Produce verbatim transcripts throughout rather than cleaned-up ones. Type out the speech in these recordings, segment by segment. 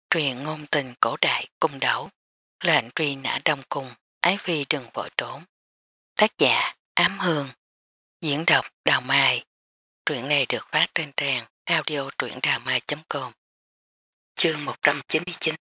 Truyền ngôn tình cổ đại cung đấu, lệnh truy nã đông cung, ái phi đừng vội trốn. Tác giả Ám Hương, diễn đọc Đào Mai. Truyện này được phát trên trang audio truyệnđàmai chấm com. Chương một trăm chín mươi chín.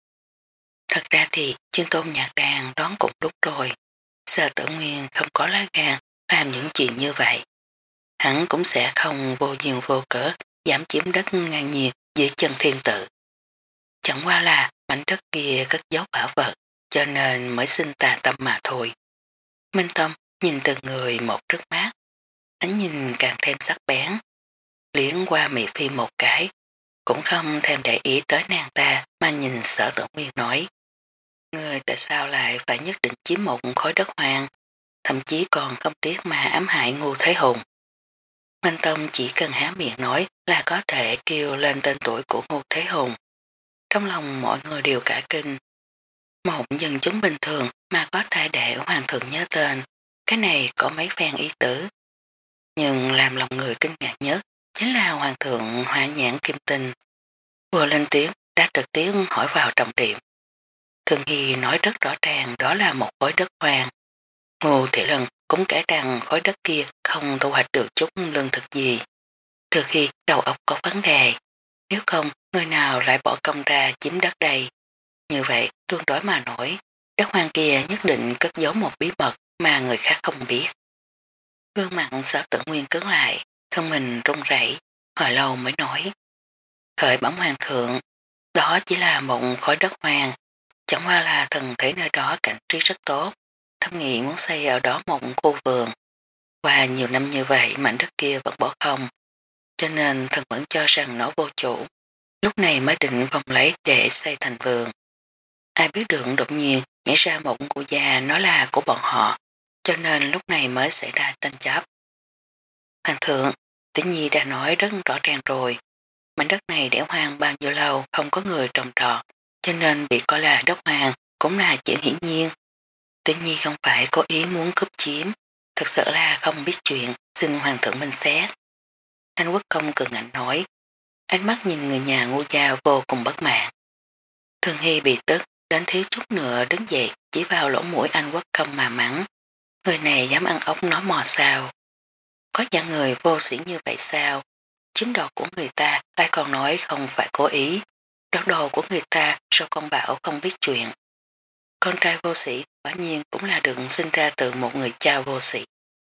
Thật ra thì Chương Tôn Nhạc Đàn đón cũng đúng rồi. Sở Tử Nguyên không có lá gan làm những chuyện như vậy. Hắn cũng sẽ không vô duyên vô cớ dám chiếm đất ngang nhiên dưới chân thiên tử. Chẳng qua là mảnh đất kia cất giấu bảo vật, cho nên mới sinh tà tâm mà thôi. Minh Tâm nhìn từng người một trước mắt, ánh nhìn càng thêm sắc bén. Liễn qua Mỹ Phi một cái, cũng không thèm để ý tới nàng ta mà nhìn Sở Tử Nguyên nói. Người tại sao lại phải nhất định chiếm một khối đất hoang, thậm chí còn không tiếc mà ám hại Ngô Thế Hùng. Minh Tâm chỉ cần há miệng nói là có thể kêu lên tên tuổi của Ngô Thế Hùng. Trong lòng mọi người đều cả kinh. Một dân chúng bình thường mà có thể để hoàng thượng nhớ tên, cái này có mấy phen ý tứ. Nhưng làm lòng người kinh ngạc nhất chính là hoàng thượng Hỏa Nhãn Kim Tinh. Vừa lên tiếng đã trực tiếp hỏi vào trọng điểm. Thường Hy nói rất rõ ràng đó là một khối đất hoang. Ngô Thị Lân cũng kể rằng khối đất kia không thu hoạch được chút lương thực gì. Trừ khi đầu óc có vấn đề, nếu không người nào lại bỏ công ra chiếm đất đây. Như vậy tương đối mà nổi, đất hoang kia nhất định cất giấu một bí mật mà người khác không biết. Gương mặt Sở Tử Nguyên cứng lại, thân mình run rẩy, hồi lâu mới nói. Khởi bẩm hoàng thượng, đó chỉ là một khối đất hoang, chẳng qua là thần thấy nơi đó cảnh trí rất tốt, thâm nghị muốn xây ở đó một khu vườn. Qua nhiều năm như vậy mảnh đất kia vẫn bỏ không, cho nên thần vẫn cho rằng nó vô chủ, lúc này mới định vòng lấy để xây thành vườn. Ai biết được đột nhiên nhảy ra một cụ già nói là của bọn họ, cho nên lúc này mới xảy ra tranh chấp. Hoàng thượng, Tĩnh Nhi đã nói rất rõ ràng rồi, mảnh đất này để hoang bao nhiêu lâu không có người trồng trọt, cho nên bị coi là đất hoang cũng là chuyện hiển nhiên. Tĩnh Nhi không phải có ý muốn cướp chiếm, thật sự là không biết chuyện, xin hoàng thượng minh xét. Anh Quốc Công cường ngạnh nói, ánh mắt nhìn người nhà Ngô gia vô cùng bất mãn. Thường Hy bị tức, đến thiếu chút nữa đứng dậy chỉ vào lỗ mũi anh Quốc Công mà mắng. Người này dám ăn ốc nói mò sao? Có dạng người vô sĩ như vậy sao? Chiếm đồ của người ta lại còn nói không phải cố ý. Đoạt đồ của người ta sao con bảo không biết chuyện? Con trai vô sĩ quả nhiên cũng là được sinh ra từ một người cha vô sĩ.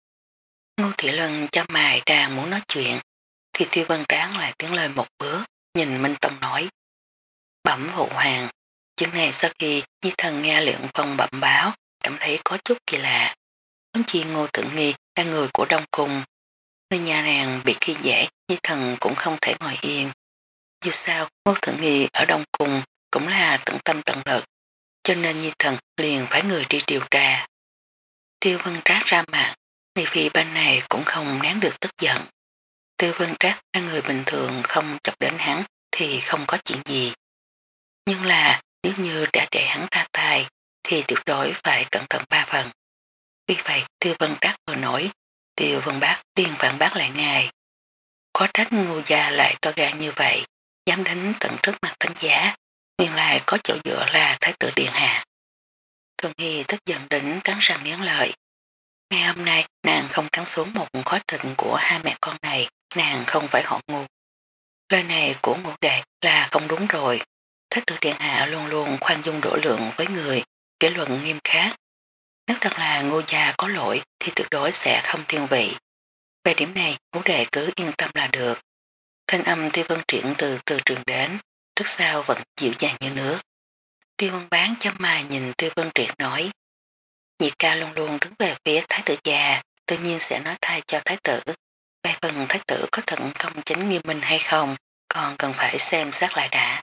Ngô Thị Lân cho mài đang muốn nói chuyện, thì Tiêu Văn Tráng lại tiến lên một bước, nhìn Minh Tông nói. Bẩm phụ hoàng, chuyện này sau khi Nhi Thần nghe Luyện Phong bẩm báo, cảm thấy có chút kỳ lạ. Ứng chi Ngô Tử Nghi là người của Đông Cung. Người nhà nàng bị khi dễ, Nhi Thần cũng không thể ngồi yên. Dù sao, Ngô Tử Nghi ở Đông Cung cũng là tận tâm tận lực, cho nên Nhi Thần liền phải người đi điều tra. Tiêu Vân Trác ra mặt, Mỹ Phi bên này cũng không nén được tức giận. Tiêu Vân Trác là người bình thường không chọc đến hắn thì không có chuyện gì. Nhưng là nếu như đã để hắn ra tay thì tuyệt đối phải cẩn thận ba phần. Vì vậy Tiêu Vân Trác vừa nổi, Tiêu Vân Bác liền phản bác lại ngài. Có trách Ngô gia lại to gan như vậy, dám đánh tận trước mặt thánh giá, nguyên lại có chỗ dựa là Thái tử Điện Hạ. Thường Hy tức giận đến cắn răng nghiến lợi. Ngày hôm nay nàng không cắn xuống một khói thịt của hai mẹ con này, nàng không phải họ Ngô. Lời này của Ngô Đệ là không đúng rồi. Thái tử Điện Hạ luôn luôn khoan dung độ lượng với người, kỷ luận nghiêm khắc. Nếu thật là Ngô gia có lỗi thì tuyệt đối sẽ không thiên vị. Về điểm này Ngô Đệ cứ yên tâm là được. Thanh âm Tiêu Vân Triển từ từ trường đến, trước sau vẫn dịu dàng như nước. Tiêu Vân Bán chấm mày nhìn Tiêu Vân Triển nói. Nhị ca luôn luôn đứng về phía thái tử già, tự nhiên sẽ nói thay cho thái tử. Về phần thái tử có thận công chính nghiêm minh hay không, còn cần phải xem xét lại đã.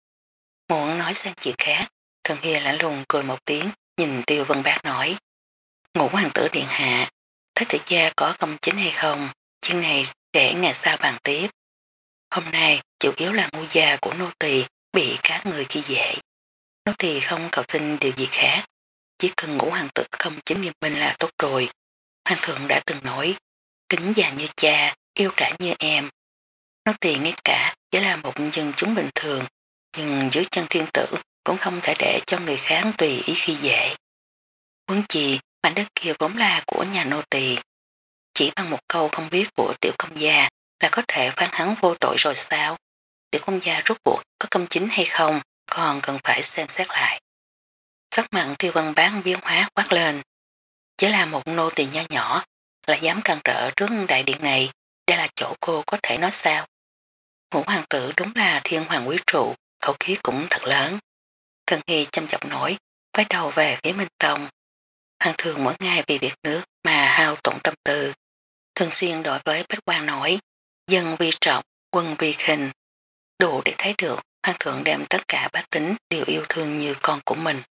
Muốn nói sang chuyện khác, Thần Hy lạnh lùng cười một tiếng, nhìn Tiêu Vân Bác nói. Ngũ hoàng tử điện hạ, thái tử gia có công chính hay không, chuyện này để ngày sau bàn tiếp. Hôm nay chủ yếu là ngu gia của nô tỳ bị các người khi dễ. Nô tỳ không cầu xin điều gì khác, chỉ cần ngũ hoàng tử công chính nghiêm minh là tốt rồi. Hoàng thượng đã từng nói, kính già như cha, yêu trả như em. Nô tỳ ngay cả chỉ là một dân chúng bình thường, nhưng dưới chân thiên tử cũng không thể để cho người khác tùy ý khi dễ. Huống chi, mảnh đất kia vốn là của nhà nô tỳ, chỉ bằng một câu không biết của tiểu công gia là có thể phán hắn vô tội rồi sao? Tiểu công gia rốt cuộc có công chính hay không, còn cần phải xem xét lại. Sắc mặn tiêu văn bán biến hóa quát lên. Chỉ là một nô tỳ nho nhỏ, là dám cản trở trước đại điện này, đây là chỗ cô có thể nói sao? Ngũ hoàng tử đúng là thiên hoàng quý trụ, khẩu khí cũng thật lớn. Thần Hy chăm chọc nổi, quay đầu về phía Minh Tông. Hoàng thường mỗi ngày vì việc nước mà hao tổn tâm tư. Thường xuyên đối với Bách Quang nói, dân vi trọng, quân vi khinh. Đủ để thấy được hoàng thượng đem tất cả bách tính đều yêu thương như con của mình.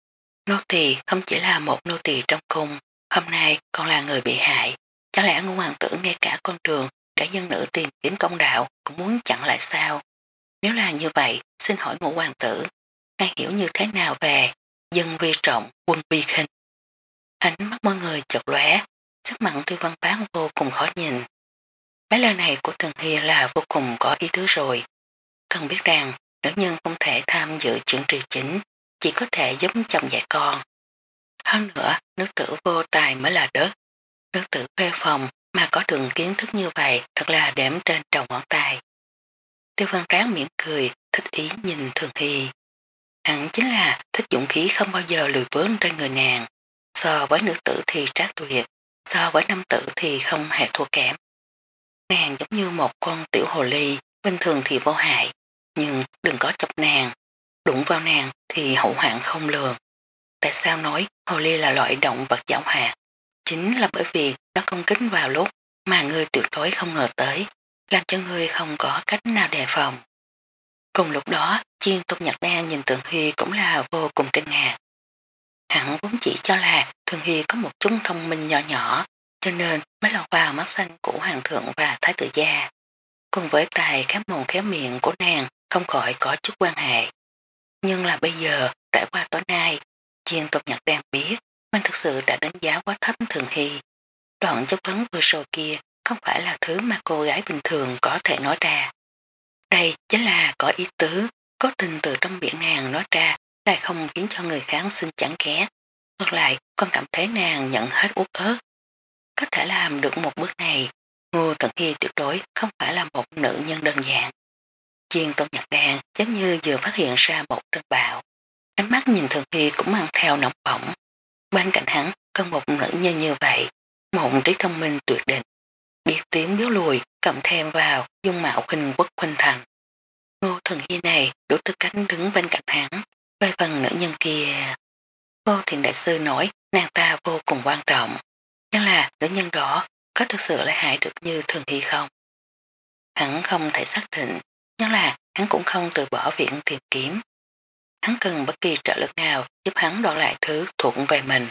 Nô tỳ không chỉ là một nô tỳ trong cung, hôm nay còn là người bị hại. Chẳng lẽ ngũ hoàng tử ngay cả con đường để dân nữ tìm kiếm công đạo cũng muốn chặn lại sao? Nếu là như vậy, xin hỏi ngũ hoàng tử, ngài hiểu như thế nào về dân vi trọng, quân vi khinh? Ánh mắt mọi người chợt lóe, sắc mặn Tiêu Văn Bán vô cùng khó nhìn. Mấy lời này của Tần Hy là vô cùng có ý tứ rồi. Cần biết rằng, nữ nhân không thể tham dự chuyện triều chính, chỉ có thể giúp chồng dạy con. Hơn nữa, nữ tử vô tài mới là đất. Nữ tử thuê phòng mà có đường kiến thức như vậy thật là đếm trên đầu ngón tay. Tiêu Văn Tráng mỉm cười, thích ý nhìn Thường Hy. Hẳn chính là thích dũng khí không bao giờ lùi bước trên người nàng. So với nữ tử thì trác tuyệt, so với nam tử thì không hề thua kém. Nàng giống như một con tiểu hồ ly, bình thường thì vô hại, nhưng đừng có chọc nàng, đụng vào nàng thì hậu hoạn không lường. Tại sao nói hồ ly là loại động vật giảo hoạt? Chính là bởi vì nó công kích vào lúc mà ngươi tuyệt đối không ngờ tới, làm cho ngươi không có cách nào đề phòng. Cùng lúc đó, Chiên Tôn Nhật Đan nhìn Thường Hy cũng là vô cùng kinh ngạc. Hắn vốn chỉ cho là Thường Hy có một chút thông minh nhỏ nhỏ, cho nên mới lọt vào mắt xanh của Hoàng thượng và Thái tử gia. Cùng với tài khép mồm khéo miệng của nàng không khỏi có chút quan hệ. Nhưng là bây giờ, trải qua tối nay, Chiên Tôn Nhật Đan biết mình thực sự đã đánh giá quá thấp Thường Hy. Đoạn chất vấn vừa rồi kia không phải là thứ mà cô gái bình thường có thể nói ra. Đây chính là có ý tứ, có tình từ trong biển nàng nói ra lại không khiến cho người khác xin chẳng ghét. Ngược lại, con cảm thấy nàng nhận hết uất ớt. Có thể làm được một bước này, Ngô Tận Hy tuyệt đối không phải là một nữ nhân đơn giản. Chiên Tôn Nhật Đan giống như vừa phát hiện ra một trận bạo. Ánh mắt nhìn Thường Hy cũng mang theo nóng bỏng. Bên cạnh hắn có một nữ nhân như vậy, một trí thông minh tuyệt định. Biết tiếng biếu lùi cộng thêm vào dung mạo khinh quốc khuynh thành. Ngô Thần Hy này đủ tư cách đứng bên cạnh hắn. Về phần nữ nhân kia, Vô Thiện Đại Sư nói nàng ta vô cùng quan trọng. Nhưng là nữ nhân đó có thực sự lại hại được như Thường Hy không? Hắn không thể xác định, nhưng là hắn cũng không từ bỏ viện tìm kiếm. Hắn cần bất kỳ trợ lực nào giúp hắn đoạt lại thứ thuộc về mình.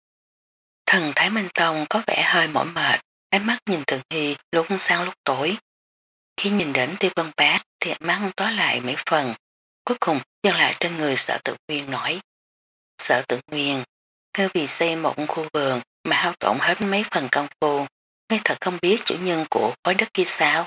Thần Thái Minh Tông có vẻ hơi mỏi mệt, ánh mắt nhìn Thường Hy lúc sáng lúc tối. Khi nhìn đến Tiêu Vân Bác thì ánh mắt tối lại mấy phần, cuối cùng dừng lại trên người Sở Tự Nguyên nói. Sở Tự Nguyên, ngươi vì xây một khu vườn mà hao tổn hết mấy phần công phu, ngươi thật không biết chủ nhân của khối đất kia sao?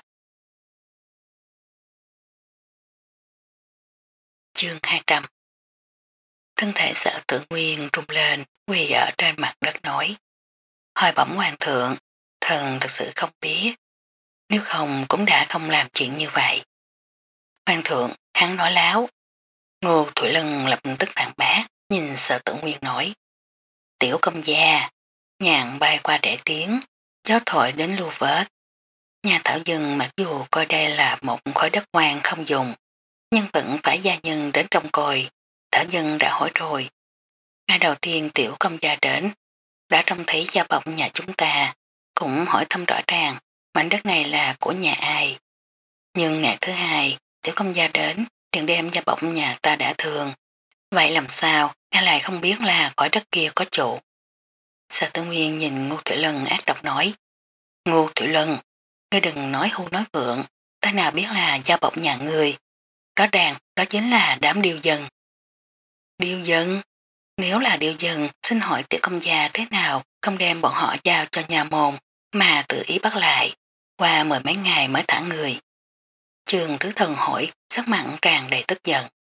Chương hai trăm. Thân thể Sở Tự Nguyên rung lên, quỳ ở trên mặt đất nói. Hỏi bẩm hoàng thượng, thần thật sự không biết, nếu không cũng đã không làm chuyện như vậy. Hoàng thượng, hắn nói láo. Ngô Thủy Lân lập tức phản bác, nhìn Sở Tự Nguyên nói. Tiểu công gia, nhàn bay qua để tiếng, gió thổi đến lưu vết. Nhà thảo dân mặc dù coi đây là một khối đất hoang không dùng, nhưng vẫn phải gia nhân đến trong coi. Thảo dân đã hỏi rồi. Ngày đầu tiên tiểu công gia đến, đã trông thấy gia bọc nhà chúng ta, cũng hỏi thăm rõ ràng mảnh đất này là của nhà ai. Nhưng ngày thứ hai, tiểu công gia đến, liền đem gia bọc nhà ta đã thường. Vậy làm sao, nghe lại không biết là khỏi đất kia có chủ. Sở Tư Nguyên nhìn Ngô Thủy Lân ác độc nói. Ngô Thủy Lân, ngươi đừng nói hưu nói vượng, ta nào biết là gia bọc nhà ngươi. Rõ ràng, đó chính là đám điêu dân. Điêu dân? Nếu là điêu dân, xin hỏi tiểu công gia thế nào không đem bọn họ giao cho nhà môn, mà tự ý bắt lại, qua mười mấy ngày mới thả người. Trường Tứ Thần hỏi, sắc mặn tràn đầy tức giận.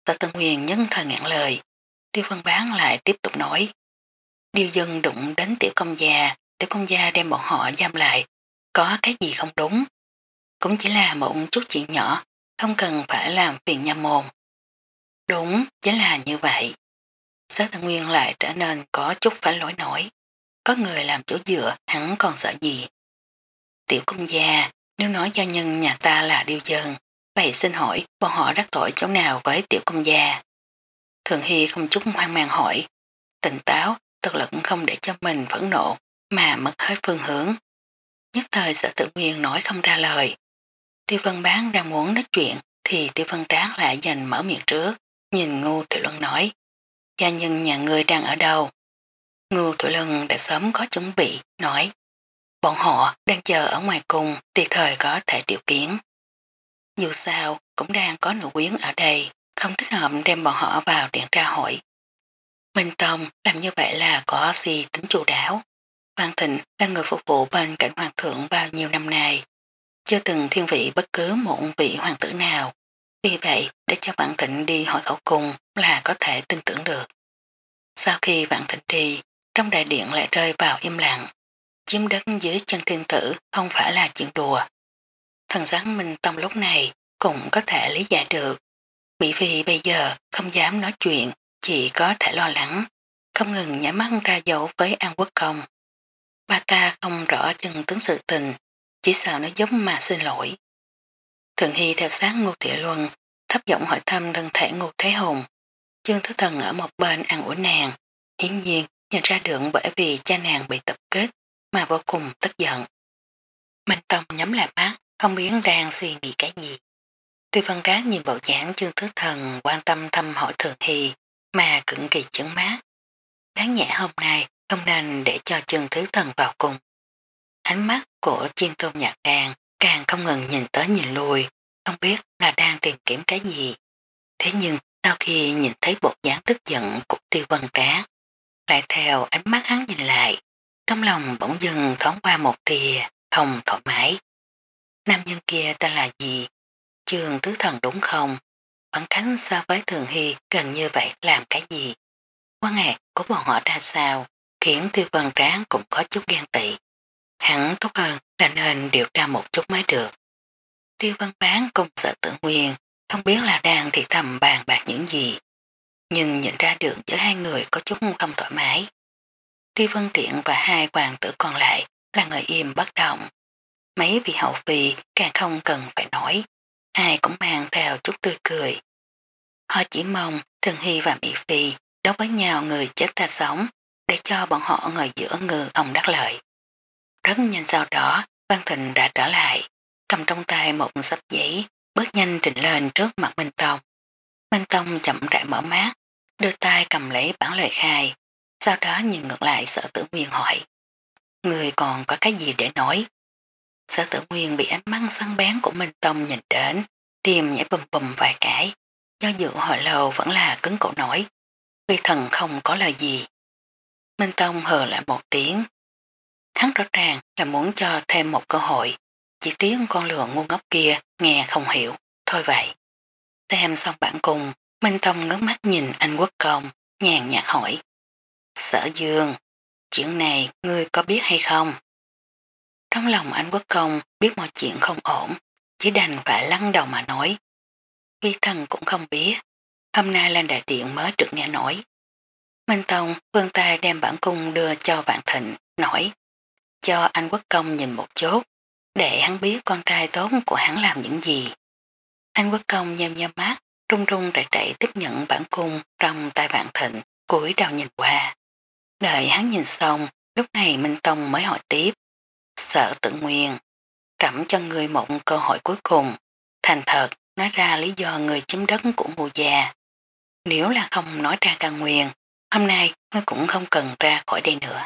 Sở Tân Nguyên nhấn thời ngạn lời, Tiêu Văn Bán lại tiếp tục nói. Điêu dân đụng đến tiểu công gia, tiểu công gia đem bọn họ giam lại, có cái gì không đúng. Cũng chỉ là một chút chuyện nhỏ, không cần phải làm phiền nha môn. Đúng, chính là như vậy. Sở Tân Nguyên lại trở nên có chút phải lỗi nổi. Có người làm chỗ dựa, hắn còn sợ gì. Tiểu công gia, nếu nói gia nhân nhà ta là điêu dân, vậy xin hỏi bọn họ đắc tội chỗ nào với tiểu công gia? Thường Hy không chút hoang mang hỏi, tỉnh táo, thực lực không để cho mình phẫn nộ mà mất hết phương hướng. Nhất thời Sở Tự Nguyên nói không ra lời. Tiêu Vân Bán đang muốn nói chuyện thì Tiêu Vân Tráng lại dành mở miệng trước, nhìn Ngô Thủy Luân nói, gia nhân nhà ngươi đang ở đâu? Ngô Thủy Luân đã sớm có chuẩn bị, nói, bọn họ đang chờ ở ngoài cùng, tùy thời có thể điều kiến. Dù sao, cũng đang có nữ quyến ở đây, không thích hợp đem bọn họ vào điện tra hội. Minh Tông làm như vậy là có gì tính chủ đáo. Hoàng Thịnh là người phục vụ bên cạnh hoàng thượng bao nhiêu năm nay, chưa từng thiên vị bất cứ một vị hoàng tử nào. Vì vậy, để cho Vạn Thịnh đi hỏi khẩu cung là có thể tin tưởng được. Sau khi Vạn Thịnh đi, trong đại điện lại rơi vào im lặng. Chiếm đất dưới chân thiên tử không phải là chuyện đùa. Thần sắc Minh Tông lúc này cũng có thể lý giải được. Bởi vì bây giờ không dám nói chuyện, chỉ có thể lo lắng, không ngừng nhắm mắt ra dấu với An Quốc Công. Ba ta không rõ chân tướng sự tình, chỉ sợ nó giống mà xin lỗi. Thường Hy theo sát Ngô Thị Luân, thấp giọng hỏi thăm thân thể Ngô Thế Hùng. Chương Thứ Thần ở một bên ăn ủi nàng, hiển nhiên nhìn ra được bởi vì cha nàng bị tập kết mà vô cùng tức giận. Minh Tông nhắm lại mắt, không biết đang suy nghĩ cái gì. Tư Văn Trác nhìn bộ dáng Chương Thứ Thần quan tâm thăm hỏi Thường Hy mà cực kỳ chấn mát. Đáng nhẽ hôm nay không nên để cho Chương Thứ Thần vào cùng. Ánh mắt của Chiên Tôn Nhạc Đàn càng không ngừng nhìn tới nhìn lui, không biết là đang tìm kiếm cái gì. Thế nhưng sau khi nhìn thấy bộ dáng tức giận của Tiêu Văn Trác, lại theo ánh mắt hắn nhìn lại, trong lòng bỗng dưng thoáng qua một tia không thoải mái. Nam nhân kia tên là gì? Chương Tứ Thần đúng không? Khoảng cánh so với Thường Hy gần như vậy làm cái gì? Quan hệ của bọn họ ra sao, khiến Tiêu Văn Tráng cũng có chút ghen tị. Hắn tốt hơn là nên điều tra một chút mới được. Tiêu Văn Bán cùng Sở Tự Nguyên không biết là đang thì thầm bàn bạc những gì, nhưng nhận ra được giữa hai người có chút không thoải mái. Tiêu Văn Triện và hai hoàng tử còn lại là người im bất động. Mấy vị hậu phi càng không cần phải nói, ai cũng mang theo chút tươi cười. Họ chỉ mong Thường Hy và Mỹ Phi đấu với nhau người chết ta sống, để cho bọn họ ngồi giữa ngư ông đắc lợi. Rất nhanh sau đó, Văn Thịnh đã trở lại, cầm trong tay một sắp giấy, bước nhanh trình lên trước mặt Minh Tông. Minh Tông chậm rãi mở mắt, đưa tay cầm lấy bản lời khai, sau đó nhìn ngược lại Sở Tử Nguyên hỏi. Người còn có cái gì để nói? Sở Tử Nguyên bị ánh mắt săn bén của Minh Tông nhìn đến, tim nhảy bùm bùm vài cái, do dự hồi lâu vẫn là cứng cổ nổi. Vi thần không có lời gì. Minh Tông hờ lại một tiếng. Hắn rõ ràng là muốn cho thêm một cơ hội, chỉ tiếng con lừa ngu ngốc kia nghe không hiểu, thôi vậy. Xem xong bản cùng, Minh Tông ngước mắt nhìn anh Quốc Công, nhàn nhạt hỏi. Sở Dương, chuyện này ngươi có biết hay không? Trong lòng anh Quốc Công biết mọi chuyện không ổn, chỉ đành phải lắc đầu mà nói. Vi thần cũng không biết, hôm nay lên đại điện mới được nghe nói. Minh Tông vươn tay đem bản cung đưa cho Vạn Thịnh, nói. Cho anh Quốc Công nhìn một chút, để hắn biết con trai tốt của hắn làm những gì. Anh Quốc Công nheo nheo mắt, run run rẩy rẩy tiếp nhận bản cung trong tay Vạn Thịnh, cúi đầu nhìn qua. Đợi hắn nhìn xong, lúc này Minh Tông mới hỏi tiếp. Sở Tự Nguyên, trẫm cho người một cơ hội cuối cùng, thành thật nói ra lý do người chiếm đất của Ngô gia. Nếu là không nói ra căn nguyên, hôm nay ngươi cũng không cần ra khỏi đây nữa.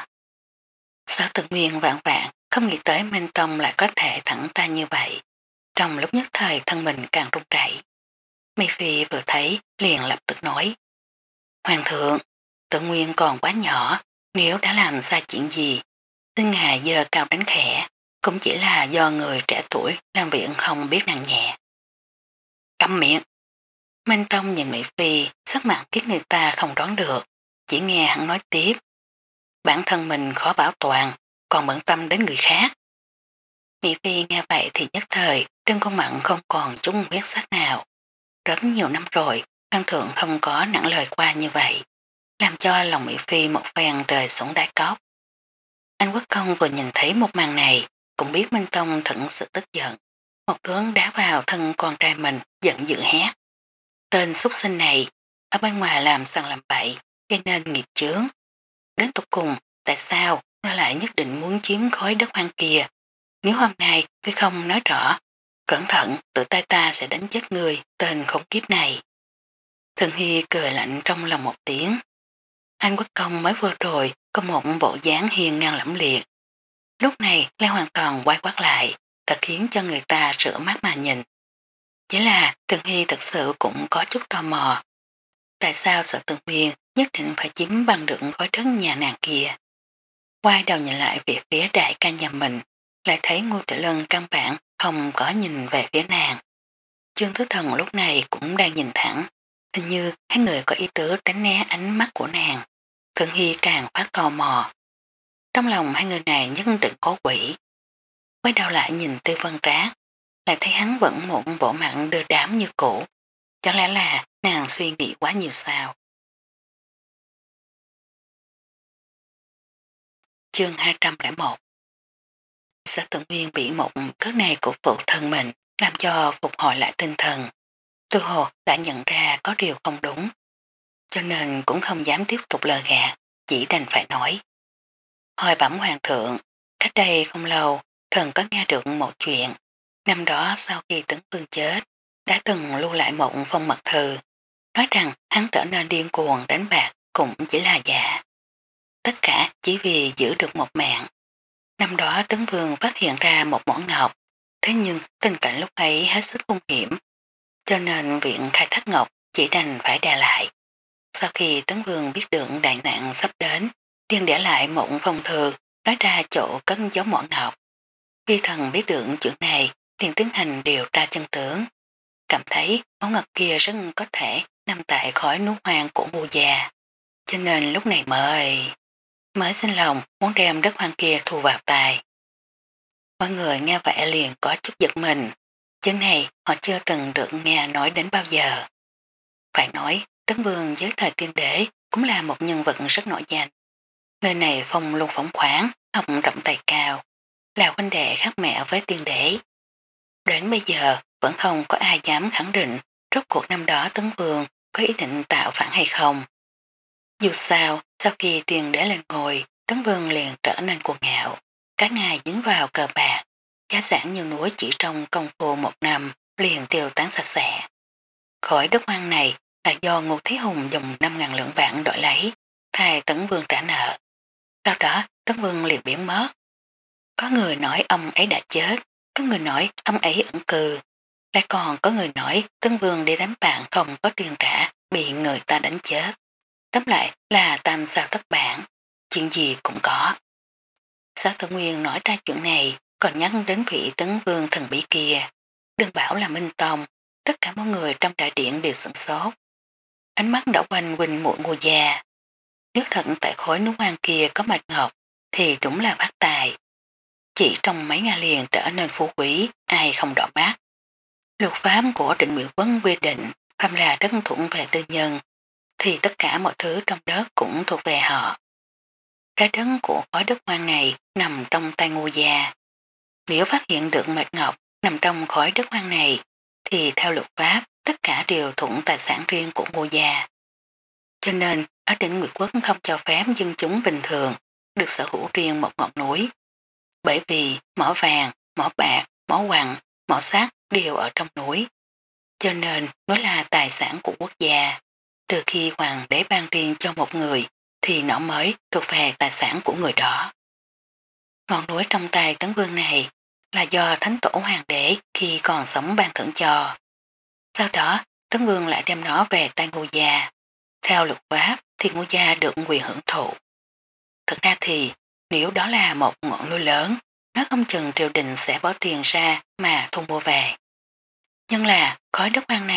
Sở Tự Nguyên vạn vạn không nghĩ tới Minh Tông lại có thể thẳng ta như vậy. Trong lúc nhất thời thân mình càng run rẩy. Mây Phi vừa thấy liền lập tức nói. Hoàng thượng, Tự Nguyên còn quá nhỏ, nếu đã làm sai chuyện gì, xin ngài dơ cao đánh khẽ, cũng chỉ là do người trẻ tuổi làm việc không biết nặng nhẹ. Câm miệng! Minh Tông nhìn Mỹ Phi, sắc mặt khiến người ta không đoán được, chỉ nghe hắn nói tiếp. Bản thân mình khó bảo toàn, còn bận tâm đến người khác. Mỹ Phi nghe vậy thì nhất thời, trên con mặn không còn chút huyết sắc nào. Rất nhiều năm rồi, Văn Thượng không có nặng lời qua như vậy, làm cho lòng Mỹ Phi một phen rời xuống đáy cốc. Anh Quốc Công vừa nhìn thấy một màn này, cũng biết Minh Tông thận sự tức giận. Một cước đá vào thân con trai mình, giận dữ hét. Tên súc sinh này, ở bên ngoài làm sằng làm bậy, gây nên nghiệp chướng. Đến tục cùng, tại sao nó lại nhất định muốn chiếm khối đất hoang kia? Nếu hôm nay ngươi không nói rõ, cẩn thận tự tay ta sẽ đánh chết người tên khốn kiếp này. Thường Hy cười lạnh trong lòng một tiếng. Anh Quốc Công mới vừa rồi có một bộ dáng hiền ngang lẫm liệt. Lúc này lại hoàn toàn quay quát lại, thật khiến cho người ta rửa mắt mà nhìn. Chỉ là Thường Hy thật sự cũng có chút tò mò. Tại sao Sở Tường Nguyên nhất định phải chiếm bằng được khối đất nhà nàng kia? Quay đầu nhìn lại về phía đại ca nhà mình, lại thấy Ngô Tiểu Lân căn bản không có nhìn về phía nàng. Trương Thứ Thần lúc này cũng đang nhìn thẳng, hình như hai người có ý tứ tránh né ánh mắt của nàng. Thường Hy càng phát tò mò. Trong lòng hai người này nhất định có quỷ. Quay đầu lại nhìn Tư Vân Trác, lại thấy hắn vẫn một bộ mặn đưa đám như cũ. Chẳng lẽ là nàng suy nghĩ quá nhiều sao? Chương hai trăm lẻ một. Sở Tự Nguyên bị một cước này của phụ thân mình làm cho phục hồi lại tinh thần. Tư hồ đã nhận ra có điều không đúng, cho nên cũng không dám tiếp tục lờ gạt, chỉ đành phải nói. Hồi bẩm hoàng thượng, cách đây không lâu, thần có nghe được một chuyện. Năm đó sau khi Tấn Vương chết, đã từng lưu lại một phong mật thư, nói rằng hắn trở nên điên cuồng đánh bạc cũng chỉ là giả. Tất cả chỉ vì giữ được một mạng. Năm đó Tấn Vương phát hiện ra một mỏ ngọc, thế nhưng tình cảnh lúc ấy hết sức hung hiểm, cho nên viện khai thác ngọc chỉ đành phải đè lại. Sau khi Tấn Vương biết được đại nạn sắp đến, tiên để lại một phong thư nói ra chỗ cất giấu mỏ ngọc. Vi thần biết được chuyện này, liền tiến hành điều tra chân tướng. Cảm thấy mỏ ngọc kia rất có thể nằm tại khói núi hoang của Ngô gia. Cho nên lúc này mới, mới xin lòng muốn đem đất hoang kia thu vào tài. Mọi người nghe vậy liền có chút giật mình. Chuyện này họ chưa từng được nghe nói đến bao giờ. Phải nói, Tấn Vương với thời tiên đế cũng là một nhân vật rất nổi danh. Người này phong luôn phóng khoáng, học rộng tài cao, là huynh đệ khác mẹ với tiên đế. Đến bây giờ vẫn không có ai dám khẳng định rốt cuộc năm đó Tấn Vương có ý định tạo phản hay không. Dù sao, sau khi tiên đế lên ngôi, Tấn Vương liền trở nên cuồng ngạo. Các ngài dính vào cờ bạc, giá sản nhiều núi chỉ trong công phu một năm liền tiêu tán sạch sẽ. Khỏi đất hoang này là do Ngô Thế Hùng dùng năm ngàn lượng vạn đổi lấy, thay Tấn Vương trả nợ. Sau đó Tấn Vương liền biến mất. Có người nói ông ấy đã chết, có người nói ông ấy ẩn cư, lại còn có người nói Tấn Vương đi đánh bạn không có tiền trả, bị người ta đánh chết. Tóm lại là tam sao thất bản, chuyện gì cũng có. Sở Tự Nguyên nói ra chuyện này, còn nhắc đến vị Tấn Vương thần bí kia. Đừng bảo là Minh Tông, tất cả mọi người trong đại điện đều sửng sốt. Ánh mắt đảo quanh quỳnh muội Ngô gia. Nếu thật tại khối núi hoang kia có mạch ngọc, thì đúng là phát tài. Chỉ trong mấy ngày liền trở nên phú quý, ai không đỏ mắt. Luật pháp của Trịnh Nguyệt Quấn quy định, phàm là đất thuận về tư nhân, thì tất cả mọi thứ trong đất cũng thuộc về họ. Cái đất của khối đất hoang này nằm trong tay Ngô gia. Nếu phát hiện được mạch ngọc nằm trong khối đất hoang này, thì theo luật pháp tất cả đều thuận tài sản riêng của Ngô gia. Cho nên ở Trịnh Nguyệt Quốc không cho phép dân chúng bình thường được sở hữu riêng một ngọn núi. Bởi vì mỏ vàng, mỏ bạc, mỏ quặng, mỏ sắt đều ở trong núi. Cho nên nó là tài sản của quốc gia. Trừ khi hoàng đế ban riêng cho một người thì nó mới thuộc về tài sản của người đó. Ngọn núi trong tay Tấn Vương này là do thánh tổ hoàng đế khi còn sống ban thưởng cho. Sau đó Tấn Vương lại đem nó về tay Ngô gia. Theo luật pháp thì Ngô gia được quyền hưởng thụ. Thật ra thì nếu đó là một ngọn núi lớn, nó không chừng triều đình sẽ bỏ tiền ra mà thu mua về. Nhưng là khối đất hoang này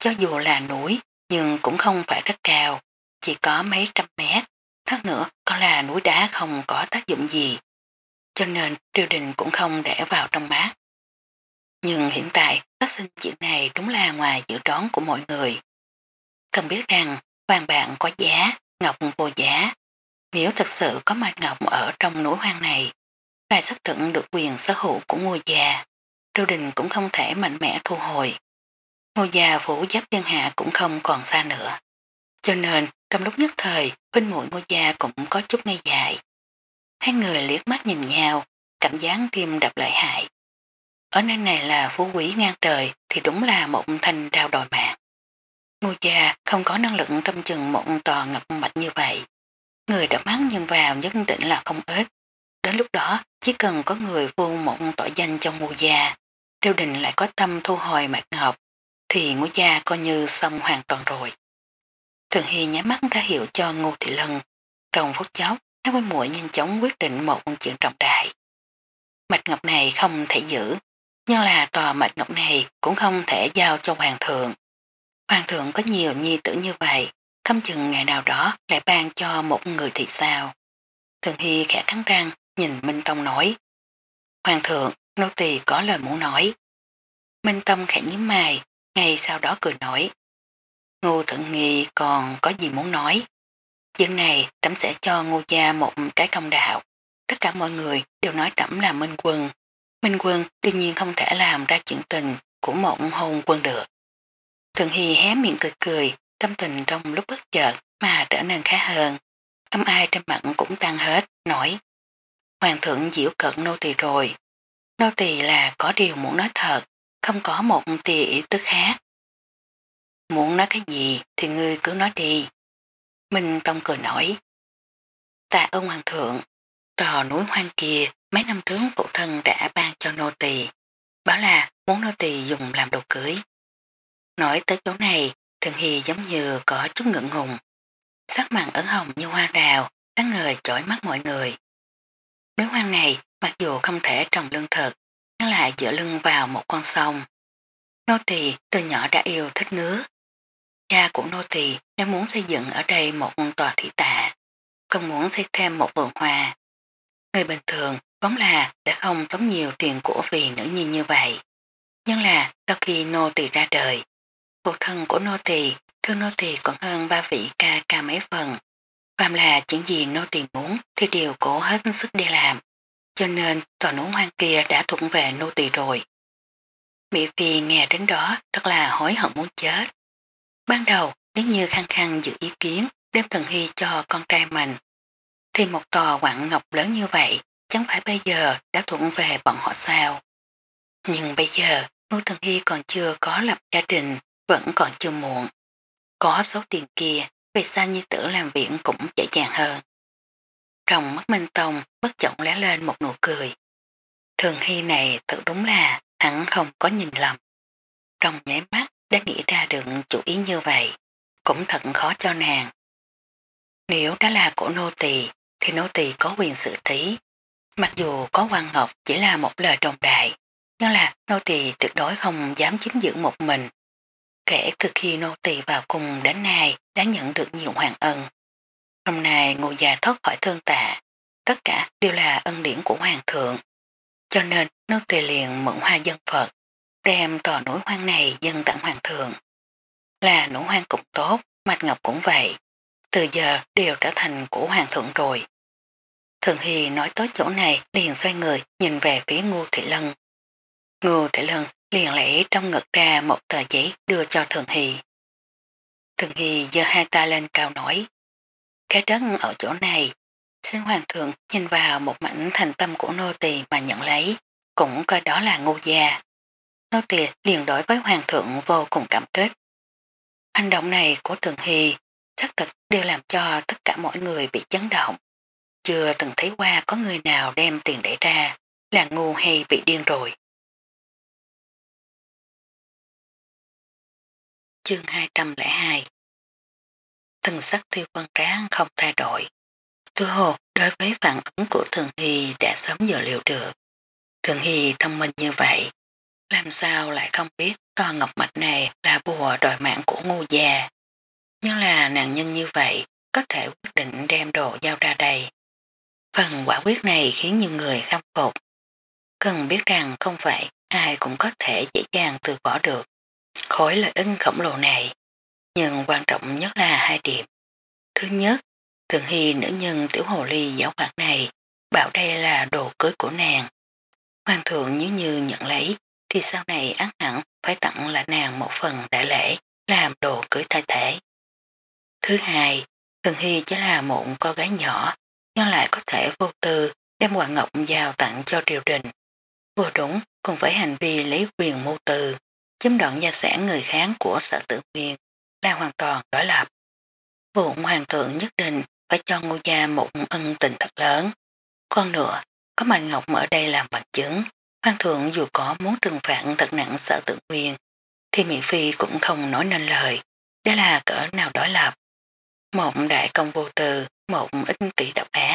cho dù là núi nhưng cũng không phải rất cao, chỉ có mấy trăm mét, thất nữa còn là núi đá không có tác dụng gì, cho nên triều đình cũng không để vào trong mắt. Nhưng hiện tại phát sinh chuyện này đúng là ngoài dự đoán của mọi người. Cần biết rằng vàng bạc có giá, ngọc vô giá. Nếu thật sự có mạch ngọc ở trong núi hoang này, lại xác thực được quyền sở hữu của ngôi già, triều đình cũng không thể mạnh mẽ thu hồi. Ngôi già phủ giáp thiên hạ cũng không còn xa nữa. Cho nên trong lúc nhất thời, huynh muội ngôi già cũng có chút ngây dại. Hai người liếc mắt nhìn nhau, cảm giác tim đập lợi hại. Ở nơi này là phú quý ngang trời thì đúng là một thanh đao đòi mạng. Ngôi già không có năng lực trong chừng một tòa ngập mạch như vậy. Người đã mắt nhìn vào nhất định là không ít. Đến lúc đó chỉ cần có người vu một tội danh trong ngôi già, triều đình lại có tâm thu hồi mạch ngọc, thì ngôi già coi như xong hoàn toàn rồi. Thường Hy nhắm mắt ra hiệu cho Ngô Thị Lân. Trong phút chốc, hai với muội nhanh chóng quyết định một chuyện trọng đại. Mạch ngọc này không thể giữ, nhưng là tòa mạch ngọc này cũng không thể giao cho hoàng thượng. Hoàng thượng có nhiều nhi tử như vậy, không chừng ngày nào đó lại ban cho một người thì sao. Thường Hy khẽ cắn răng, nhìn Minh Tông nói. Hoàng thượng, nô tỳ có lời muốn nói. Minh Tông khẽ nhíu mày, ngay sau đó cười nói. Ngô Thượng Nghi còn có gì muốn nói? Chuyện này trẫm sẽ cho Ngô gia một cái công đạo. Tất cả mọi người đều nói trẫm là Minh Quân. Minh Quân đương nhiên không thể làm ra chuyện tình của một hôn quân được. Thường Hy hé miệng cười cười, tâm tình trong lúc bất chợt mà trở nên khá hơn. Âm ai trên mặt cũng tan hết, nói. Hoàng thượng diễu cợt nô tỳ rồi. Nô tỳ là có điều muốn nói thật, không có một tia ý tức khác. Muốn nói cái gì thì ngươi cứ nói đi. Minh Tông cười nói. Tạ ơn hoàng thượng, tòa núi hoang kia mấy năm trước phụ thân đã ban cho nô tỳ, bảo là muốn nô tỳ dùng làm đồ cưới. Nói tới chỗ này, Thường Hy giống như có chút ngượng ngùng. Sắc mặn ẩn hồng như hoa đào, sáng ngời chói mắt mọi người. Núi hoang này mặc dù không thể trồng lương thực, nhưng lại dựa lưng vào một con sông. Nô tỳ từ nhỏ đã yêu thích nước. Cha của nô tỳ đã muốn xây dựng ở đây một tòa thị tạ, còn muốn xây thêm một vườn hoa. Người bình thường vốn là sẽ không tốn nhiều tiền của vì nữ nhi như vậy. Nhưng là sau khi nô tỳ ra đời, phụ thân của nô tỳ thương nô tỳ còn hơn ba vị ca ca mấy phần. Phàm là chuyện gì nô tỳ muốn thì đều cố hết sức đi làm. Cho nên tòa núi hoang kia đã thuận về nô tỳ rồi. Mỹ Phi nghe đến đó thật là hối hận muốn chết. Ban đầu nếu như khăng khăng giữ ý kiến đem Thần Hy cho con trai mình, thì một tòa quặng ngọc lớn như vậy chẳng phải bây giờ đã thuận về bọn họ sao. Nhưng bây giờ Ngô Thần Hy còn chưa có lập gia đình, vẫn còn chưa muộn. Có số tiền kia, về sao nhi tử làm việc cũng dễ dàng hơn. Trong mắt Minh Tông bất chợt lóe lên một nụ cười. Thường Hy này thật đúng là hắn không có nhìn lầm. Trong nháy mắt đã nghĩ ra được chủ ý như vậy, cũng thật khó cho nàng. Nếu đã là của nô tỳ thì nô tỳ có quyền xử trí. Mặc dù có Hoàng Ngọc chỉ là một lời đồng đại, nhưng là nô tỳ tuyệt đối không dám chiếm giữ một mình. Kể từ khi nô tỳ vào cùng đến nay đã nhận được nhiều hoàng ân. Hôm nay ngôi già thoát khỏi thương tạ, tất cả đều là ân điển của hoàng thượng. Cho nên nô tỳ liền mượn hoa dân Phật, đem tòa núi hoang này dân tặng hoàng thượng. Là núi hoang cũng tốt, mạch ngọc cũng vậy, từ giờ đều trở thành của hoàng thượng rồi. Thường Hy nói tới chỗ này liền xoay người nhìn về phía Ngô Thị Lân. Ngô Thị Lân liền lấy trong ngực ra một tờ giấy đưa cho Thường Hy. Thường Hy giơ hai tay lên cao nói, cái đất ở chỗ này, xin hoàng thượng nhìn vào một mảnh thành tâm của nô tỳ mà nhận lấy, cũng coi đó là Ngô gia. Nô tỳ liền đối với hoàng thượng vô cùng cảm kích. Hành động này của Thường Hy xác thực đều làm cho tất cả mọi người bị chấn động. Chưa từng thấy qua có người nào đem tiền để ra, là ngu hay bị điên rồi. Chương hai trăm lẻ hai. Thần sắc Tiêu Vân Tráng không thay đổi. Tôi hồ đối với phản ứng của Thường Hy đã sớm dự liệu được. Thường Hy thông minh như vậy, làm sao lại không biết to ngọc mạch này là bùa đòi mạng của Ngô gia. Nhưng là nạn nhân như vậy có thể quyết định đem đồ giao ra đây. Phần quả quyết này khiến nhiều người khâm phục. Cần biết rằng không phải ai cũng có thể dễ dàng từ bỏ được khối lợi ích khổng lồ này. Nhưng quan trọng nhất là hai điểm. Thứ nhất, Thường Hy nữ nhân tiểu hồ ly giáo hoạt này bảo đây là đồ cưới của nàng. Hoàng thượng nếu như nhận lấy thì sau này ác hẳn phải tặng lại nàng một phần đại lễ làm đồ cưới thay thể. Thứ hai, Thường Hy chỉ là một cô gái nhỏ nhưng lại có thể vô tư đem Hoàng Ngọc giao tặng cho triều đình. Vừa đúng cùng với hành vi lấy quyền mưu tư chiếm đoạn gia sản người kháng của Sở Tử Nguyên là hoàn toàn đối lập. Vụ hoàng thượng nhất định phải cho Ngô gia một ân tình thật lớn. Còn nữa, có Mạnh Ngọc ở đây làm bằng chứng, hoàng thượng dù có muốn trừng phạt thật nặng Sở Tử Nguyên thì Mỹ Phi cũng không nói nên lời. Đó là cỡ nào đối lập. Một đại công vô tư, một ích kỷ độc ác.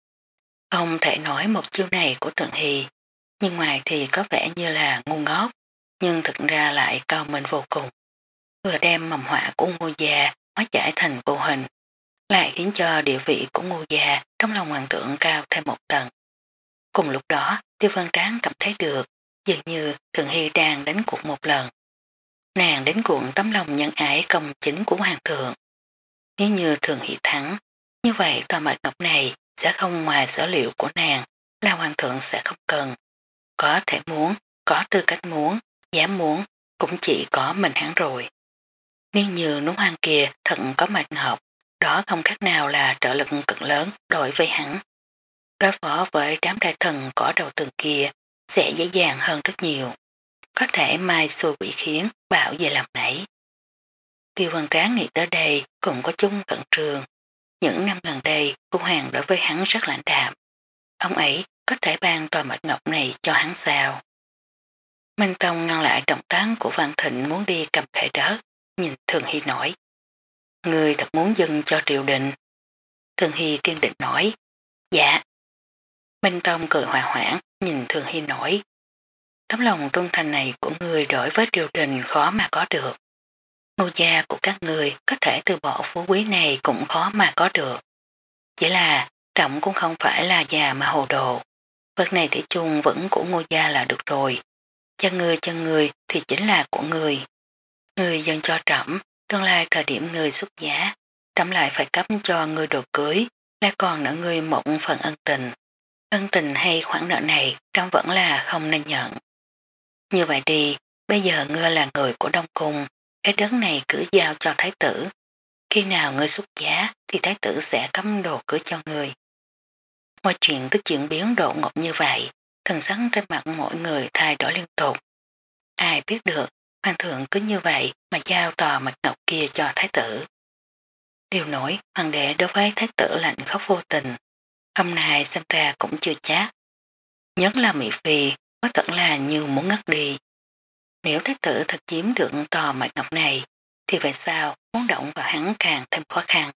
Không thể nói một chiêu này của Thường Hy, nhưng ngoài thì có vẻ như là ngu ngốc, nhưng thực ra lại cao minh vô cùng. Vừa đem mầm họa của Ngô gia hóa giải thành vô hình, lại khiến cho địa vị của Ngô gia trong lòng hoàng thượng cao thêm một tầng. Cùng lúc đó, Tiêu Văn Tráng cảm thấy được, dường như Thường Hy đang đánh cuộc một lần. Nàng đánh cuộc tấm lòng nhân ái công chính của hoàng thượng. Nếu như Thường Hy thắng, như vậy tòa mạch ngọc này sẽ không ngoài sở liệu của nàng, là hoàng thượng sẽ không cần. Có thể muốn, có tư cách muốn, dám muốn, cũng chỉ có mình hắn rồi. Nếu như núi hoang kia thật có mạch ngọc, đó không khác nào là trợ lực cực lớn đối với hắn. Đối phó với đám đại thần có đầu tường kia sẽ dễ dàng hơn rất nhiều. Có thể mai xui quỷ khiến bảo về làm nấy. Tiêu Văn Tráng nghĩ tới đây cũng có chung cận trường. Những năm gần đây, Phu Hoàng đối với hắn rất lãnh đạm. Ông ấy có thể ban tòa mạch ngọc này cho hắn sao? Minh Tông ngăn lại động tác của Văn Thịnh muốn đi cầm khải đất, nhìn Thường Hy nói. Người thật muốn dâng cho triều đình. Thường Hy kiên định nói. Dạ. Minh Tông cười hòa hoãn, nhìn Thường Hy nói. Tấm lòng trung thành này của người đối với triều đình khó mà có được. Ngô gia của các người có thể từ bỏ phú quý này cũng khó mà có được. Chỉ là trọng cũng không phải là già mà hồ đồ. Vật này thì chung vẫn của Ngô gia là được rồi. Cho người cho người thì chính là của người. Người dần cho trẫm, tương lai thời điểm người xuất giá, trẫm lại phải cấp cho người đồ cưới, lại còn nợ người một phần ân tình. Ân tình hay khoản nợ này trẫm vẫn là không nên nhận. Như vậy đi, bây giờ ngươi là người của Đông Cung, cái đất này cứ giao cho thái tử. Khi nào ngươi xuất giá thì thái tử sẽ cấm đồ cưới cho ngươi. Mọi chuyện cứ chuyển biến độ ngột như vậy, thần sắc trên mặt mỗi người thay đổi liên tục. Ai biết được, hoàng thượng cứ như vậy mà giao tòa mạch ngọc kia cho thái tử. Điều nổi, hoàng đệ đối với thái tử lạnh khóc vô tình. Hôm nay xem ra cũng chưa chắc. Nhất là Mỹ Phi, có thật là như muốn ngất đi. Nếu thái tử thật chiếm được tòa mạch ngọc này, thì về sao muốn động vào hắn càng thêm khó khăn.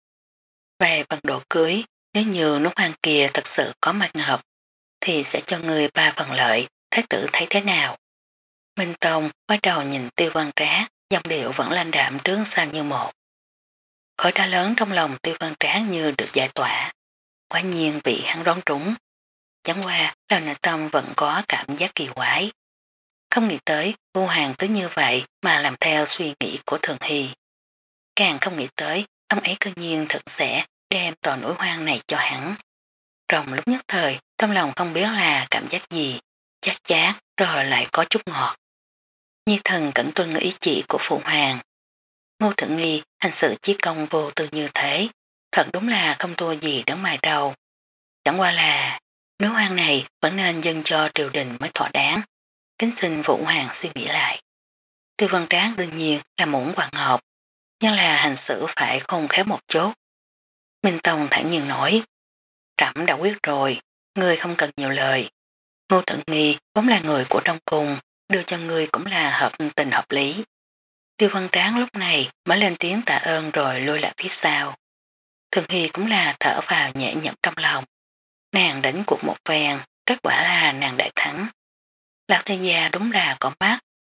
Về phần độ cưới, nếu như nút hoang kia thật sự có mạch ngọc, thì sẽ cho người ba phần lợi, thái tử thấy thế nào. Minh Tông bắt đầu nhìn Tiêu Văn Tráng, dòng điệu vẫn lãnh đạm trước sau như một. Khối đá lớn trong lòng Tiêu Văn Tráng như được giải tỏa, quả nhiên bị hắn đón trúng. Chẳng qua, lần này Tâm vẫn có cảm giác kỳ quái. Không nghĩ tới, Vô Hàng cứ như vậy mà làm theo suy nghĩ của Thường Hy. Càng không nghĩ tới, ông ấy cơ nhiên thật sẽ đem tòa núi hoang này cho hắn. Trong lúc nhất thời, trong lòng không biết là cảm giác gì, chắc chát rồi lại có chút ngọt. Nhi thần cẩn tuân ý chỉ của Phụ Hoàng. Ngô Thượng Nghi hành sự chí công vô tư như thế, thật đúng là không thua gì đấng mài đầu. Chẳng qua là, núi hoang này vẫn nên dâng cho triều đình mới thỏa đáng. Kính xin Phụ Hoàng suy nghĩ lại. Tiêu Văn Tráng đương nhiên là muốn hoàng ngọc, nhưng là hành xử phải khôn khéo một chút. Minh Tông thẳng nhiên nói, trẫm đã quyết rồi, ngươi không cần nhiều lời. Ngô Thận Nghi vốn là người của Đông Cung, đưa cho ngươi cũng là hợp tình hợp lý. Tiêu Văn Tráng lúc này mới lên tiếng tạ ơn rồi lui lại phía sau. Thường Hy cũng là thở vào nhẹ nhõm trong lòng. Nàng đánh cuộc một vàng, kết quả là nàng đại thắng. Lão Thế Gia đúng là có mắt,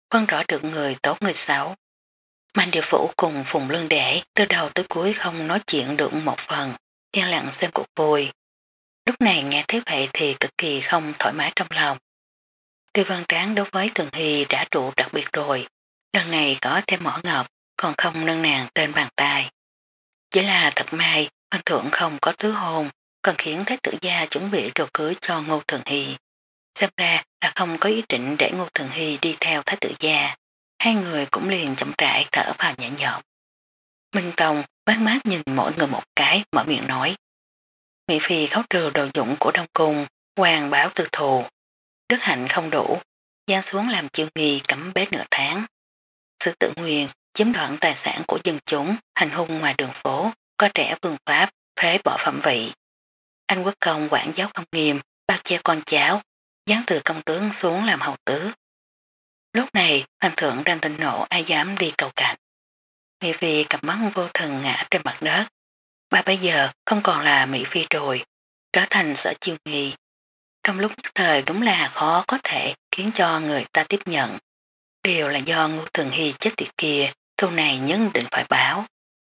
phân rõ được người tốt người xấu. Mạnh Địa Phủ cùng Phùng Lương Đệ từ đầu tới cuối không nói chuyện được một phần, yên lặng xem cuộc vui. Lúc này nghe thấy vậy thì cực kỳ không thoải mái trong lòng. Tiêu Văn Tráng đối với Thường Hy đã trụ đặc biệt rồi, lần này có thêm mỏ ngọc, còn không nâng nàng trên bàn tay. Chỉ là thật may, Hoàng thượng không có tứ hôn, còn khiến Thái tử gia chuẩn bị đồ cưới cho Ngô Thường Hy. Xem ra là không có ý định để Ngô Thường Hy đi theo Thái tử gia, hai người cũng liền chậm rãi thở vào nhẹ nhõm. Minh Tông bác mát nhìn mỗi người một cái, mở miệng nói. Mỹ Phi khấu trừ đồ dụng của Đông Cung, hoàng báo tư thù. Đức hạnh không đủ, giáng xuống làm chiêu nghi cấm bế nửa tháng. Sự tự nguyên, chiếm đoạt tài sản của dân chúng, hành hung ngoài đường phố, có trẻ vương pháp, phế bỏ phẩm vị. Anh quốc công quản giáo không nghiêm, bao che con cháu, giáng từ công tướng xuống làm hầu tứ. Lúc này, hoàng thượng đang tình nộ ai dám đi cầu cạnh. Mỹ Phi cặp mắt vô thần ngã trên mặt đất. Bà bây giờ không còn là Mỹ Phi rồi, trở thành sở chiêu nghi. Trong lúc nhất thời đúng là khó có thể khiến cho người ta tiếp nhận. Điều là do Ngô Thường Hy chết tiệt kia, thu này nhất định phải báo.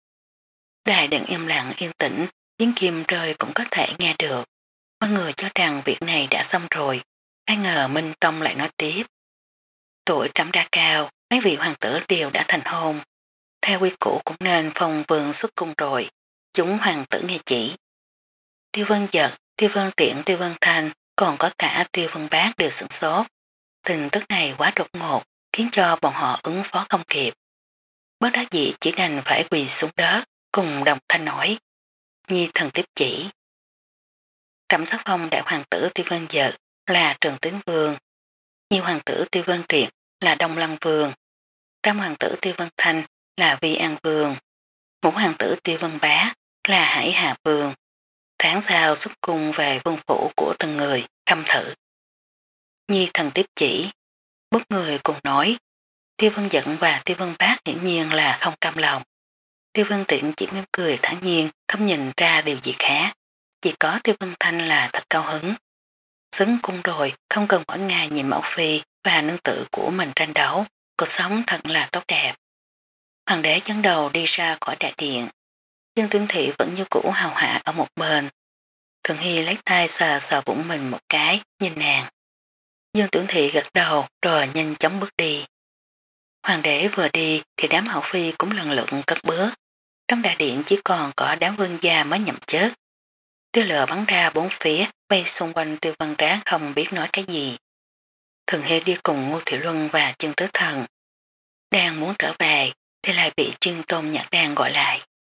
Đài đừng im lặng yên tĩnh, tiếng kim rơi cũng có thể nghe được. Mọi người cho rằng việc này đã xong rồi, ai ngờ Minh Tông lại nói tiếp. Tuổi trẫm đã cao, mấy vị hoàng tử đều đã thành hôn. Theo quy củ cũng nên phong vương xuất cung rồi, chúng hoàng tử nghe chỉ. Tiêu Vân Giật, Tiêu Vân Triện, Tiêu Vân Thanh, còn có cả Tiêu Vân Bác đều sửng sốt. Tình tức này quá đột ngột, khiến cho bọn họ ứng phó không kịp. Bất đắc dĩ chỉ đành phải quỳ xuống đất, cùng đồng thanh nói. Nhi thần tiếp chỉ. Trẫm sắc phong đại hoàng tử Tiêu Vân Giật là Trường Tín Vương, Nhi hoàng tử Tiêu Vân Triệt là Đông Lăng Vương, tam hoàng tử Tiêu Vân Thanh là Vi An Vương, ngũ hoàng tử Tiêu Vân Bá là Hải Hà Vương. Tháng sau xuất cung về vương phủ của từng người, thăm thử. Nhi thần tiếp chỉ, bất người cùng nói. Tiêu Vân Giận và Tiêu Vân Bác hiển nhiên là không cam lòng. Tiêu Vân Triện chỉ mỉm cười thản nhiên, không nhìn ra điều gì khác. Chỉ có Tiêu Vân Thanh là thật cao hứng. Xứng cung rồi, không cần mỗi ngày nhìn mẫu phi và nương tử của mình tranh đấu. Cuộc sống thật là tốt đẹp. Hoàng đế chấn đầu đi ra khỏi đại điện. Dương Tuyên Thị vẫn như cũ hào hạ ở một bên. Thường Hy lấy tay sờ sờ bụng mình một cái, nhìn nàng. Dương Tuyển Thị gật đầu rồi nhanh chóng bước đi. Hoàng đế vừa đi thì đám hậu phi cũng lần lượt cất bước. Trong đại điện chỉ còn có đám vương gia mới nhậm chết. Tiêu lửa bắn ra bốn phía, bay xung quanh Tiêu Văn Tráng không biết nói cái gì. Thường Hy đi cùng Ngô Thị Luân và Chương Tứ Thần. Đang muốn trở về thì lại bị Trương Tôn Nhạc Đan gọi lại.